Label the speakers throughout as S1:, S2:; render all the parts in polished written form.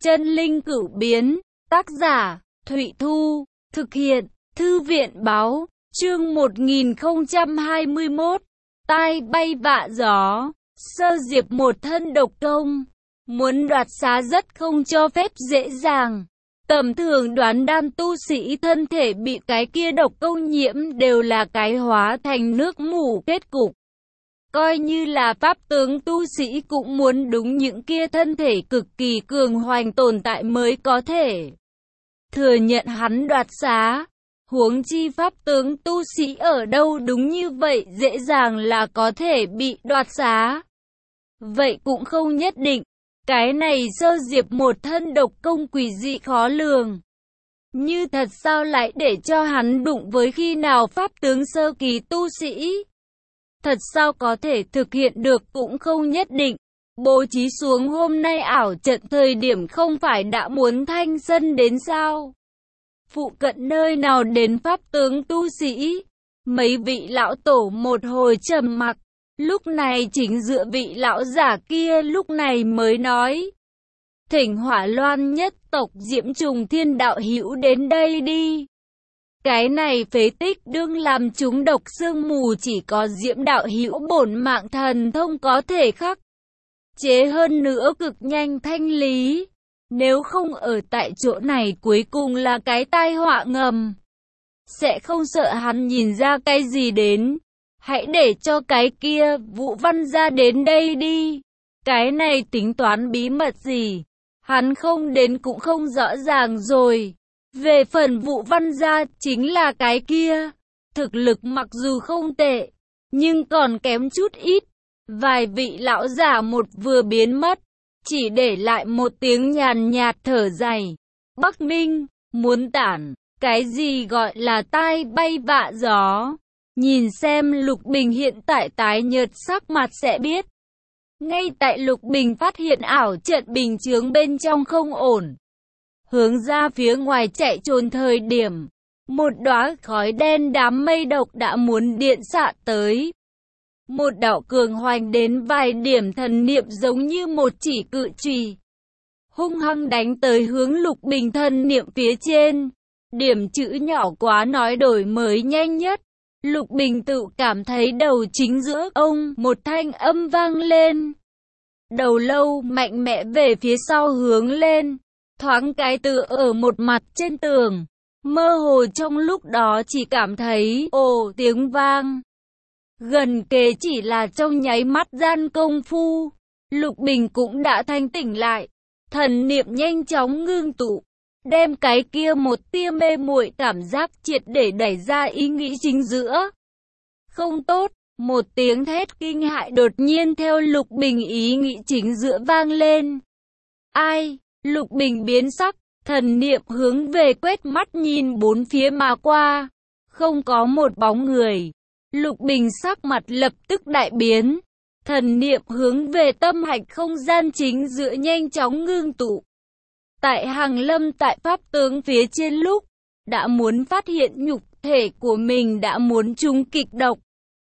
S1: Chân linh cửu biến, tác giả, Thụy Thu, thực hiện, Thư viện báo, chương 1021, tai bay vạ gió, Sơ Diệp một thân độc công, muốn đoạt xá rất không cho phép dễ dàng. Tầm thường đoán đan tu sĩ thân thể bị cái kia độc công nhiễm đều là cái hóa thành nước mủ kết cục. Coi như là pháp tướng tu sĩ cũng muốn đúng những kia thân thể cực kỳ cường hoành tồn tại mới có thể thừa nhận hắn đoạt xá. Huống chi pháp tướng tu sĩ ở đâu đúng như vậy dễ dàng là có thể bị đoạt xá. Vậy cũng không nhất định. Cái này Sơ Diệp một thân độc công quỷ dị khó lường. Như thật sao lại để cho hắn đụng với khi nào pháp tướng sơ kỳ tu sĩ? Thật sao có thể thực hiện được cũng không nhất định. Bố trí xuống hôm nay ảo trận thời điểm không phải đã muốn thanh sân đến sao? Phụ cận nơi nào đến pháp tướng tu sĩ? Mấy vị lão tổ một hồi trầm mặc. Lúc này chính giữa vị lão giả kia lúc này mới nói. Thỉnh Hỏa Loan nhất tộc Diễm Trùng Thiên đạo hữu đến đây đi. Cái này phế tích đương làm chúng độc sương mù chỉ có Diễm đạo hữu bổn mạng thần thông có thể khắc chế hơn nữa cực nhanh thanh lý. Nếu không ở tại chỗ này cuối cùng là cái tai họa ngầm. Sẽ không sợ hắn nhìn ra cái gì đến. Hãy để cho cái kia Vũ Văn gia đến đây đi. Cái này tính toán bí mật gì? Hắn không đến cũng không rõ ràng rồi. Về phần Vũ Văn gia chính là cái kia. Thực lực mặc dù không tệ, nhưng còn kém chút ít. Vài vị lão giả một vừa biến mất, chỉ để lại một tiếng nhàn nhạt thở dài. Bắc Minh, muốn tản, cái gì gọi là tai bay vạ gió? Nhìn xem Lục Bình hiện tại tái nhợt sắc mặt sẽ biết. Ngay tại Lục Bình phát hiện ảo trận bình chướng bên trong không ổn, hướng ra phía ngoài chạy trốn thời điểm, một đóa khói đen đám mây độc đã muốn điện xạ tới. Một đạo cường hoành đến vài điểm thần niệm giống như một chỉ cự chùy, hung hăng đánh tới hướng Lục Bình thần niệm phía trên. Điểm chữ nhỏ quá nói đổi mới nhanh nhất. Lục Bình tự cảm thấy đầu chính giữa ông một thanh âm vang lên. Đầu lâu mạnh mẽ về phía sau hướng lên, thoáng cái tựa ở một mặt trên tường. Mơ hồ trong lúc đó chỉ cảm thấy ồ tiếng vang. Gần kề chỉ là trong nháy mắt gian công phu, Lục Bình cũng đã thanh tỉnh lại. Thần niệm nhanh chóng ngưng tụ, đem cái kia một tia mê muội cảm giác triệt để đẩy ra ý nghĩ chính giữa. Không tốt, một tiếng thét kinh hãi đột nhiên theo Lục Bình ý nghĩ chính giữa vang lên. Ai? Lục Bình biến sắc, thần niệm hướng về quét mắt nhìn bốn phía mà qua. Không có một bóng người. Lục Bình sắc mặt lập tức đại biến. Thần niệm hướng về tâm hạch không gian chính giữa nhanh chóng ngưng tụ. Tại Hàng Lâm tại pháp tướng phía trên lúc đã muốn phát hiện nhục thể của mình đã muốn trúng kịch độc.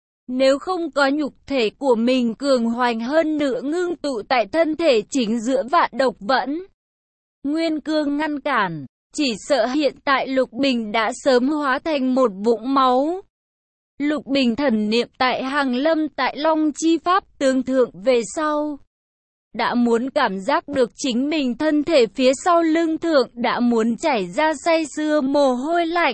S1: Nếu không có nhục thể của mình cường hoành hơn nữa ngưng tụ tại thân thể chính giữa vạn độc vẫn nguyên cương ngăn cản, chỉ sợ hiện tại Lục Bình đã sớm hóa thành một vũng máu. Lục Bình thần niệm tại Hàng Lâm tại Long Chi pháp tướng thượng về sau, đã muốn cảm giác được chính mình thân thể phía sau lưng thượng đã muốn chảy ra say sưa mồ hôi lạnh.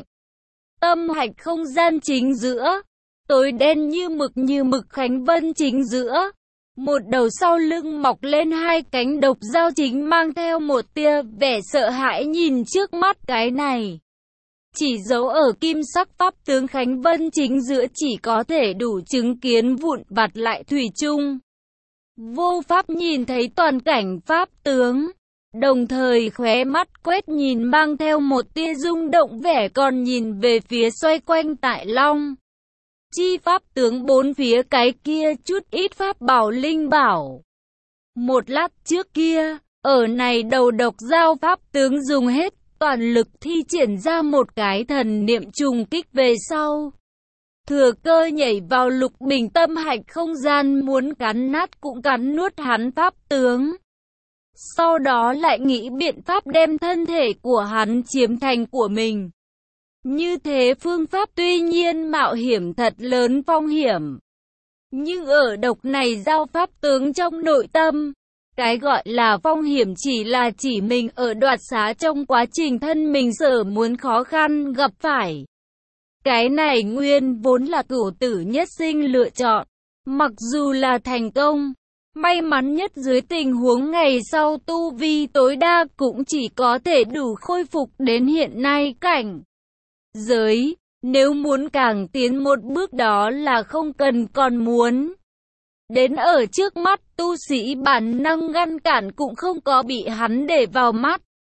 S1: Tâm hạch không gian chính giữa, tối đen như mực Khánh Vân chính giữa, một đầu sau lưng mọc lên hai cánh độc dao chính mang theo một tia vẻ sợ hãi nhìn trước mắt cái này. Chỉ giấu ở kim sắc pháp tướng Khánh Vân chính giữa chỉ có thể đủ chứng kiến vụn vặt lại thủy chung. Vô pháp nhìn thấy toàn cảnh pháp tướng, đồng thời khóe mắt quét nhìn mang theo một tia rung động vẻ còn nhìn về phía xoay quanh tại Long Chi pháp tướng bốn phía cái kia chút ít pháp bảo linh bảo. Một lát trước kia, ở này đầu độc giao pháp tướng dùng hết toàn lực thi triển ra một cái thần niệm trùng kích về sau. Thừa cơ nhảy vào Lục Bình tâm hạch không gian muốn cắn nát cũng cắn nuốt hắn pháp tướng. sau đó lại nghĩ biện pháp đem thân thể của hắn chiếm thành của mình. Như thế phương pháp tuy nhiên mạo hiểm thật lớn phong hiểm. Nhưng ở độc này giao pháp tướng trong nội tâm, cái gọi là phong hiểm chỉ mình ở đoạt xá trong quá trình thân mình sở muốn khó khăn gặp phải. Cái này nguyên vốn là cửu tử nhất sinh lựa chọn. Mặc dù là thành công, may mắn nhất dưới tình huống ngày sau tu vi tối đa cũng chỉ có thể đủ khôi phục đến hiện nay cảnh giới. Nếu muốn càng tiến một bước đó là không cần còn muốn. Đến ở trước mắt tu sĩ bản năng ngăn cản cũng không có bị hắn để vào mắt.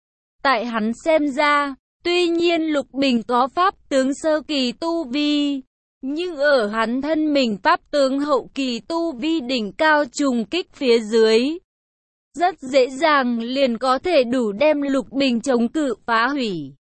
S1: Tại hắn xem ra, tuy nhiên Lục Bình có pháp tướng sơ kỳ tu vi, nhưng ở hắn thân mình pháp tướng hậu kỳ tu vi đỉnh cao trùng kích phía dưới, rất dễ dàng liền có thể đủ đem Lục Bình chống cự phá hủy.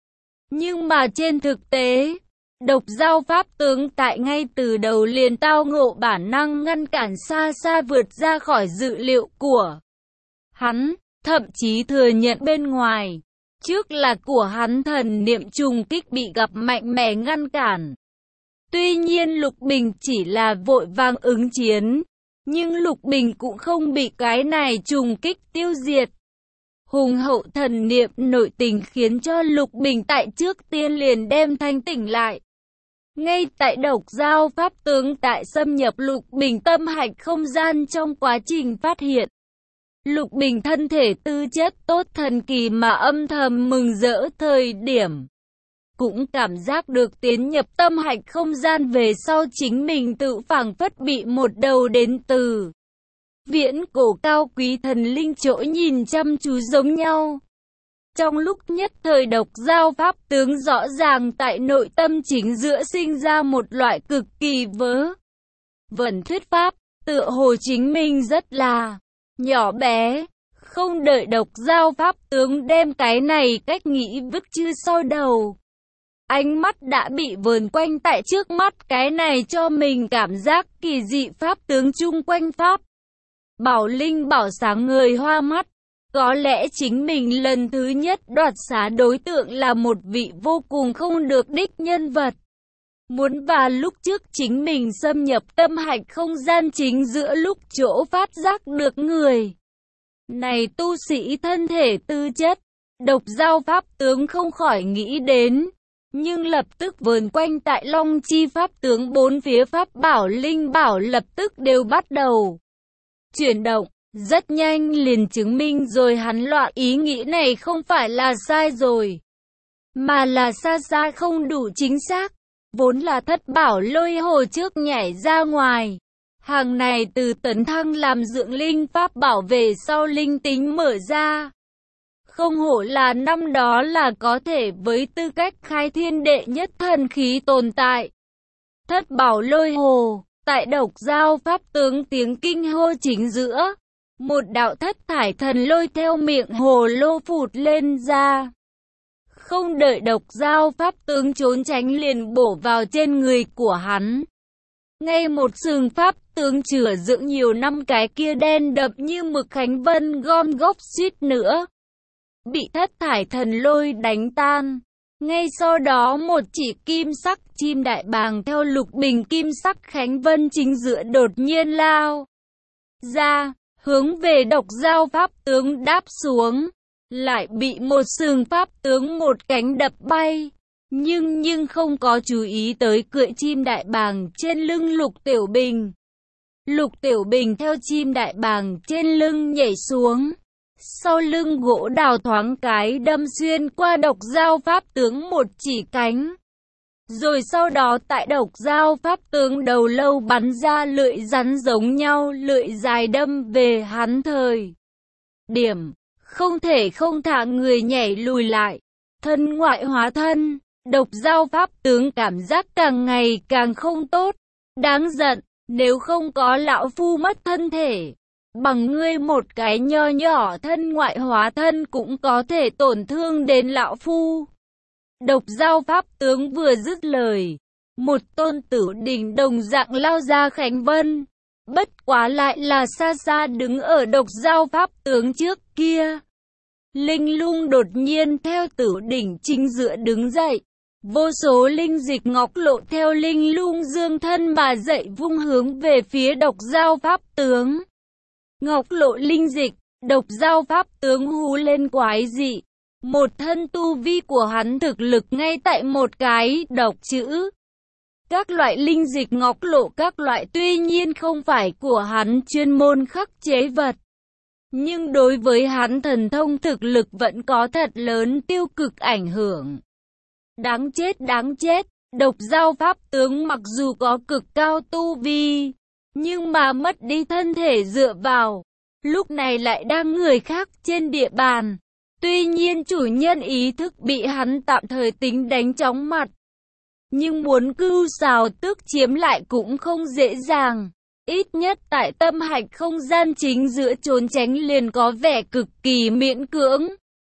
S1: Nhưng mà trên thực tế, độc giao pháp tướng tại ngay từ đầu liền tao ngộ bản năng ngăn cản xa xa vượt ra khỏi dự liệu của hắn, thậm chí thừa nhận bên ngoài. Trước là của hắn thần niệm trùng kích bị gặp mạnh mẽ ngăn cản. Tuy nhiên Lục Bình chỉ là vội vàng ứng chiến, nhưng Lục Bình cũng không bị cái này trùng kích tiêu diệt. Hùng hậu thần niệm nội tình khiến cho Lục Bình tại trước tiên liền đem thanh tỉnh lại. Ngay tại độc giao pháp tướng tại xâm nhập Lục Bình tâm hạch không gian trong quá trình phát hiện. Lục Bình thân thể tư chất tốt thần kỳ mà âm thầm mừng rỡ thời điểm. Cũng cảm giác được tiến nhập tâm hạch không gian về sau chính mình tự phảng phất bị một đầu đến từ viễn cổ cao quý thần linh trỗi nhìn chăm chú giống nhau. Trong lúc nhất thời độc giao pháp tướng rõ ràng tại nội tâm chính giữa sinh ra một loại cực kỳ vớ vẩn thuyết pháp, tựa hồ chính mình rất là nhỏ bé. Không đợi độc giao pháp tướng đem cái này cách nghĩ vứt chư sau đầu. Ánh mắt đã bị vờn quanh tại trước mắt cái này cho mình cảm giác kỳ dị pháp tướng chung quanh pháp. Bảo linh bảo sáng người hoa mắt. Có lẽ chính mình lần thứ nhất đoạt xá đối tượng là một vị vô cùng không được đích nhân vật. Muốn và lúc trước chính mình xâm nhập tâm hạch không gian chính giữa lúc chỗ phát giác được người này tu sĩ thân thể tư chất, độc giao pháp tướng không khỏi nghĩ đến, nhưng lập tức vờn quanh tại Long Chi pháp tướng bốn phía pháp bảo linh bảo lập tức đều bắt đầu chuyển động, rất nhanh liền chứng minh rồi hắn loại ý nghĩ này không phải là sai rồi, mà là xa xa không đủ chính xác, vốn là thất bảo lôi hồ trước nhảy ra ngoài. Hàng này từ tấn thăng làm dưỡng linh pháp bảo về sau linh tính mở ra. Không hổ là năm đó là có thể với tư cách khai thiên đệ nhất thần khí tồn tại. Thất bảo lôi hồ, tại độc giao pháp tướng tiếng kinh hô chính giữa. Một đạo thất thải thần lôi theo miệng hồ lô phụt lên ra. Không đợi độc giao pháp tướng trốn tránh liền bổ vào trên người của hắn. Ngay một sừng pháp tướng chữa dưỡng nhiều năm cái kia đen đập như mực khánh vân gom gốc suýt nữa bị thất thải thần lôi đánh tan. Ngay sau đó một chỉ kim sắc chim đại bàng theo Lục Bình kim sắc khánh vân chính giữa đột nhiên lao ra, hướng về độc giao pháp tướng đáp xuống, lại bị một sừng pháp tướng một cánh đập bay. Nhưng không có chú ý tới cưỡi chim đại bàng trên lưng Lục Tiểu Bình. Lục Tiểu Bình theo chim đại bàng trên lưng nhảy xuống. Sau lưng gỗ đào thoáng cái đâm xuyên qua độc giao pháp tướng một chỉ cánh. Rồi sau đó tại độc giao pháp tướng đầu lâu bắn ra lưỡi rắn giống nhau, lưỡi dài đâm về hắn thời điểm. Không thể không thả người nhảy lùi lại. Thân ngoại hóa thân. Độc giao pháp tướng cảm giác càng ngày càng không tốt. Đáng giận, nếu không có lão phu mất thân thể, bằng ngươi một cái nho nhỏ thân ngoại hóa thân cũng có thể tổn thương đến lão phu. Độc giao pháp tướng vừa dứt lời, một tôn tử đỉnh đồng dạng lao ra khánh vân. bất quá lại là xa xa đứng ở độc giao pháp tướng trước kia. Linh lung đột nhiên theo Tử đỉnh chính giữa đứng dậy. Vô số linh dịch ngọc lộ theo linh lung dương thân mà dậy vung hướng về phía độc giao pháp tướng. Ngọc lộ linh dịch, độc giao pháp tướng hú lên quái dị. Một thân tu vi của hắn thực lực ngay tại một cái độc chữ. Các loại linh dịch ngọc lộ các loại tuy nhiên không phải của hắn chuyên môn khắc chế vật. Nhưng đối với hắn thần thông thực lực vẫn có thật lớn tiêu cực ảnh hưởng. Đáng chết, độc giao pháp tướng mặc dù có cực cao tu vi, nhưng mà mất đi thân thể dựa vào, lúc này lại đang người khác trên địa bàn. Tuy nhiên chủ nhân ý thức bị hắn tạm thời tính đánh chóng mặt. Nhưng muốn cưu xào tước chiếm lại cũng không dễ dàng. Ít nhất tại tâm hạch không gian chính giữa trốn tránh liền có vẻ cực kỳ miễn cưỡng.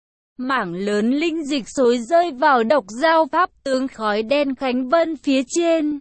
S1: Mảng lớn linh dịch xối rơi vào độc giao pháp tướng khói đen Khánh Vân phía trên.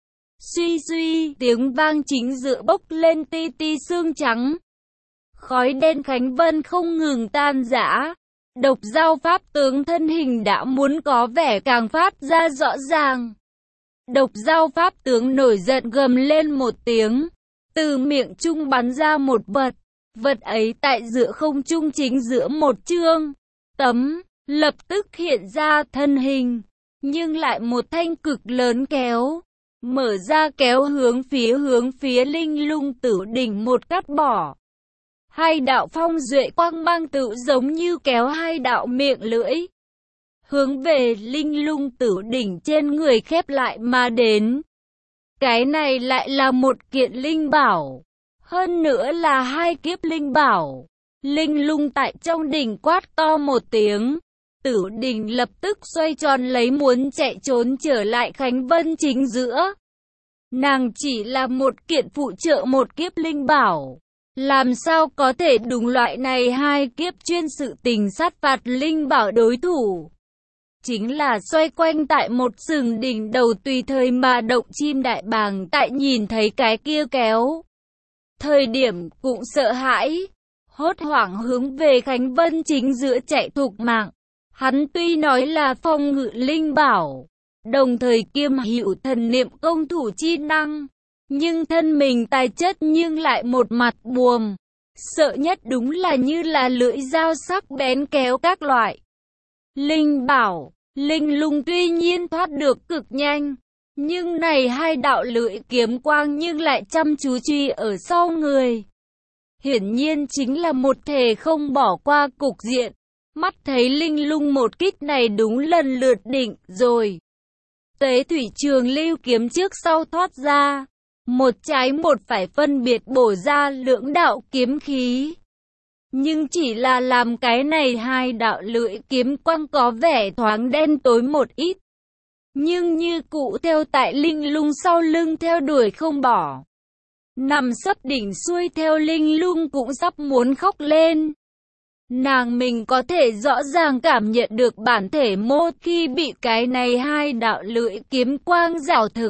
S1: Suy suy, tiếng vang chính giữa bốc lên ti ti xương trắng. Khói đen Khánh Vân không ngừng tan rã. Độc giao pháp tướng thân hình đã muốn có vẻ càng phát ra rõ ràng. Độc giao pháp tướng nổi giận gầm lên một tiếng. Từ miệng trung bắn ra một vật. Vật ấy tại giữa không trung chính giữa một chương tấm, lập tức hiện ra thân hình. Nhưng lại một thanh cực lớn kéo. Mở ra kéo hướng phía linh lung Tử đỉnh một cắt bỏ. Hai đạo phong duệ quang mang tự giống như kéo hai đạo miệng lưỡi. Hướng về linh lung Tử đỉnh trên người khép lại mà đến. Cái này lại là một kiện linh bảo. Hơn nữa là hai kiếp linh bảo. Linh lung tại trong đỉnh quát to một tiếng. Tử đỉnh lập tức xoay tròn lấy muốn chạy trốn trở lại Khánh Vân chính giữa. Nàng chỉ là một kiện phụ trợ một kiếp linh bảo. Làm sao có thể đúng loại này hai kiếp chuyên sự tình sát phạt linh bảo đối thủ. Chính là xoay quanh tại một sừng đỉnh đầu tùy thời mà động chim đại bàng tại nhìn thấy cái kia kéo. Thời điểm cũng sợ hãi, hốt hoảng hướng về Khánh Vân chính giữa chạy thục mạng. Hắn tuy nói là phong ngự linh bảo, đồng thời kiêm hữu thần niệm công thủ chi năng. Nhưng thân mình tài chất nhưng lại một mặt buồm. Sợ nhất đúng là như là lưỡi dao sắc bén kéo các loại linh bảo. Linh lung tuy nhiên thoát được cực nhanh. Nhưng này hai đạo lưỡi kiếm quang nhưng lại chăm chú truy ở sau người. Hiển nhiên chính là một thể không bỏ qua cục diện. Mắt thấy linh lung một kích này đúng lần lượt định rồi. Tế thủy trường lưu kiếm trước sau thoát ra. Một trái một phải phân biệt bổ ra lưỡng đạo kiếm khí. Nhưng chỉ là làm cái này hai đạo lưỡi kiếm quang có vẻ thoáng đen tối một ít. Nhưng như cũ theo tại linh lung sau lưng theo đuổi không bỏ. Nằm sấp đỉnh xuôi theo linh lung cũng sắp muốn khóc lên. Nàng mình có thể rõ ràng cảm nhận được bản thể mô khi bị cái này hai đạo lưỡi kiếm quang rảo thực.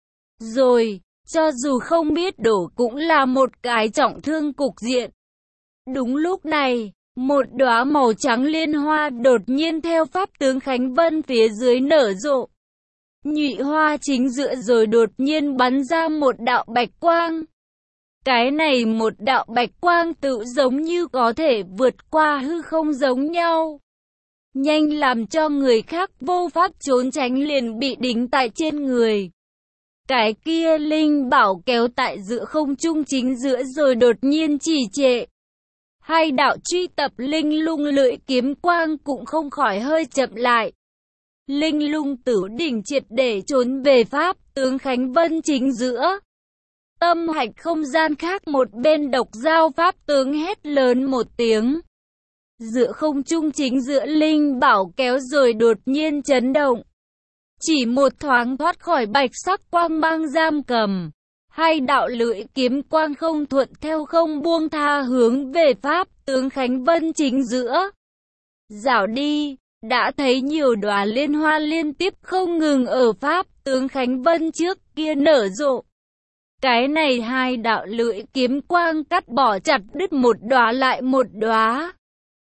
S1: Rồi, cho dù không biết đổ cũng là một cái trọng thương cục diện. Đúng lúc này, một đóa màu trắng liên hoa đột nhiên theo pháp tướng Khánh Vân phía dưới nở rộ. Nhụy hoa chính giữa rồi đột nhiên bắn ra một đạo bạch quang. Cái này một đạo bạch quang tự giống như có thể vượt qua hư không giống nhau. Nhanh làm cho người khác vô pháp trốn tránh liền bị đính tại trên người. Cái kia linh bảo kéo tại giữa không trung chính giữa rồi đột nhiên trì trệ. Hai đạo truy tập linh lung lưỡi kiếm quang cũng không khỏi hơi chậm lại. Linh lung Tử đỉnh triệt để trốn về pháp tướng Khánh Vân chính giữa. Tâm hạch không gian khác một bên độc giao pháp tướng hét lớn một tiếng. Giữa không trung chính giữa linh bảo kéo rồi đột nhiên chấn động. Chỉ một thoáng thoát khỏi bạch sắc quang mang giam cầm. Hai đạo lưỡi kiếm quang không thuận theo không buông tha hướng về pháp tướng Khánh Vân chính giữa. Rảo đi, đã thấy nhiều đóa liên hoa liên tiếp không ngừng ở pháp tướng Khánh Vân trước kia nở rộ. Cái này hai đạo lưỡi kiếm quang cắt bỏ chặt đứt một đóa lại một đóa.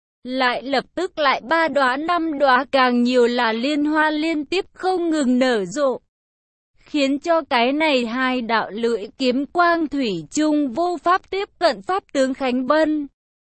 S1: Lại lập tức lại 3 đóa 5 đóa, càng nhiều là liên hoa liên tiếp không ngừng nở rộ. Khiến cho cái này hai đạo lưỡi kiếm quang thủy chung vô pháp tiếp cận pháp tướng Khánh Vân.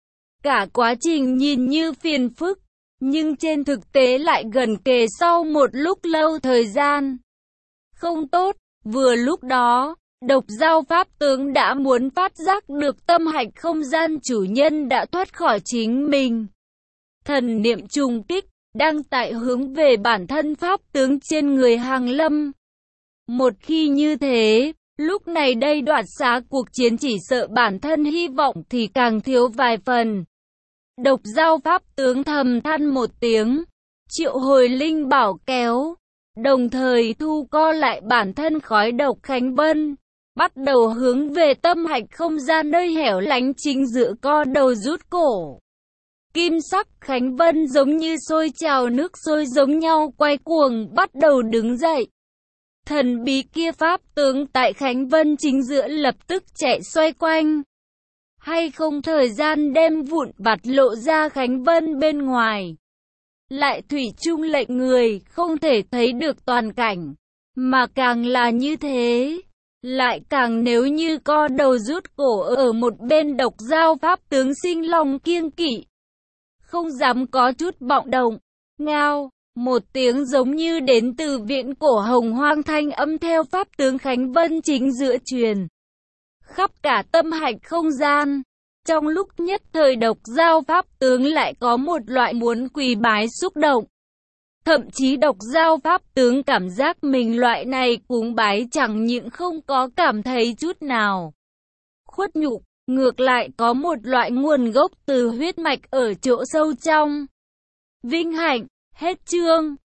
S1: Cả quá trình nhìn như phiền phức, nhưng trên thực tế lại gần kề sau một lúc lâu thời gian. Không tốt, vừa lúc đó, Độc Dao pháp tướng đã muốn phát giác được tâm hạch không gian chủ nhân đã thoát khỏi chính mình. Thần niệm trùng kích, đang tại hướng về bản thân pháp tướng trên người Hàng Lâm. Một khi như thế, lúc này đây đoạt xá cuộc chiến chỉ sợ bản thân hy vọng thì càng thiếu vài phần. Độc Dao pháp tướng thầm than một tiếng, triệu hồi linh bảo kéo, đồng thời thu co lại bản thân khói độc Khánh Vân, bắt đầu hướng về tâm hạch không gian nơi hẻo lánh chính giữa co đầu rút cổ. Kim sắc Khánh Vân giống như sôi trào nước sôi giống nhau quay cuồng bắt đầu đứng dậy. Thần bí kia pháp tướng tại Khánh Vân chính giữa lập tức chạy xoay quanh. Hay không thời gian đem vụn vặt lộ ra Khánh Vân bên ngoài. Lại thủy chung lệnh người không thể thấy được toàn cảnh. Mà càng là như thế, lại càng nếu như co đầu rút cổ ở một bên Độc Dao pháp tướng sinh lòng kiêng kỵ. Không dám có chút bọng động. Ngao, một tiếng giống như đến từ viễn cổ hồng hoang thanh âm theo pháp tướng Khánh Vân chính giữa truyền khắp cả tâm hạch không gian. Trong lúc nhất thời Độc Dao pháp tướng lại có một loại muốn quỳ bái xúc động. Thậm chí Độc Dao pháp tướng cảm giác mình loại này cúng bái chẳng những không có cảm thấy chút nào khuất nhục, ngược lại có một loại nguồn gốc từ huyết mạch ở chỗ sâu trong. Vinh hạnh, hết chương.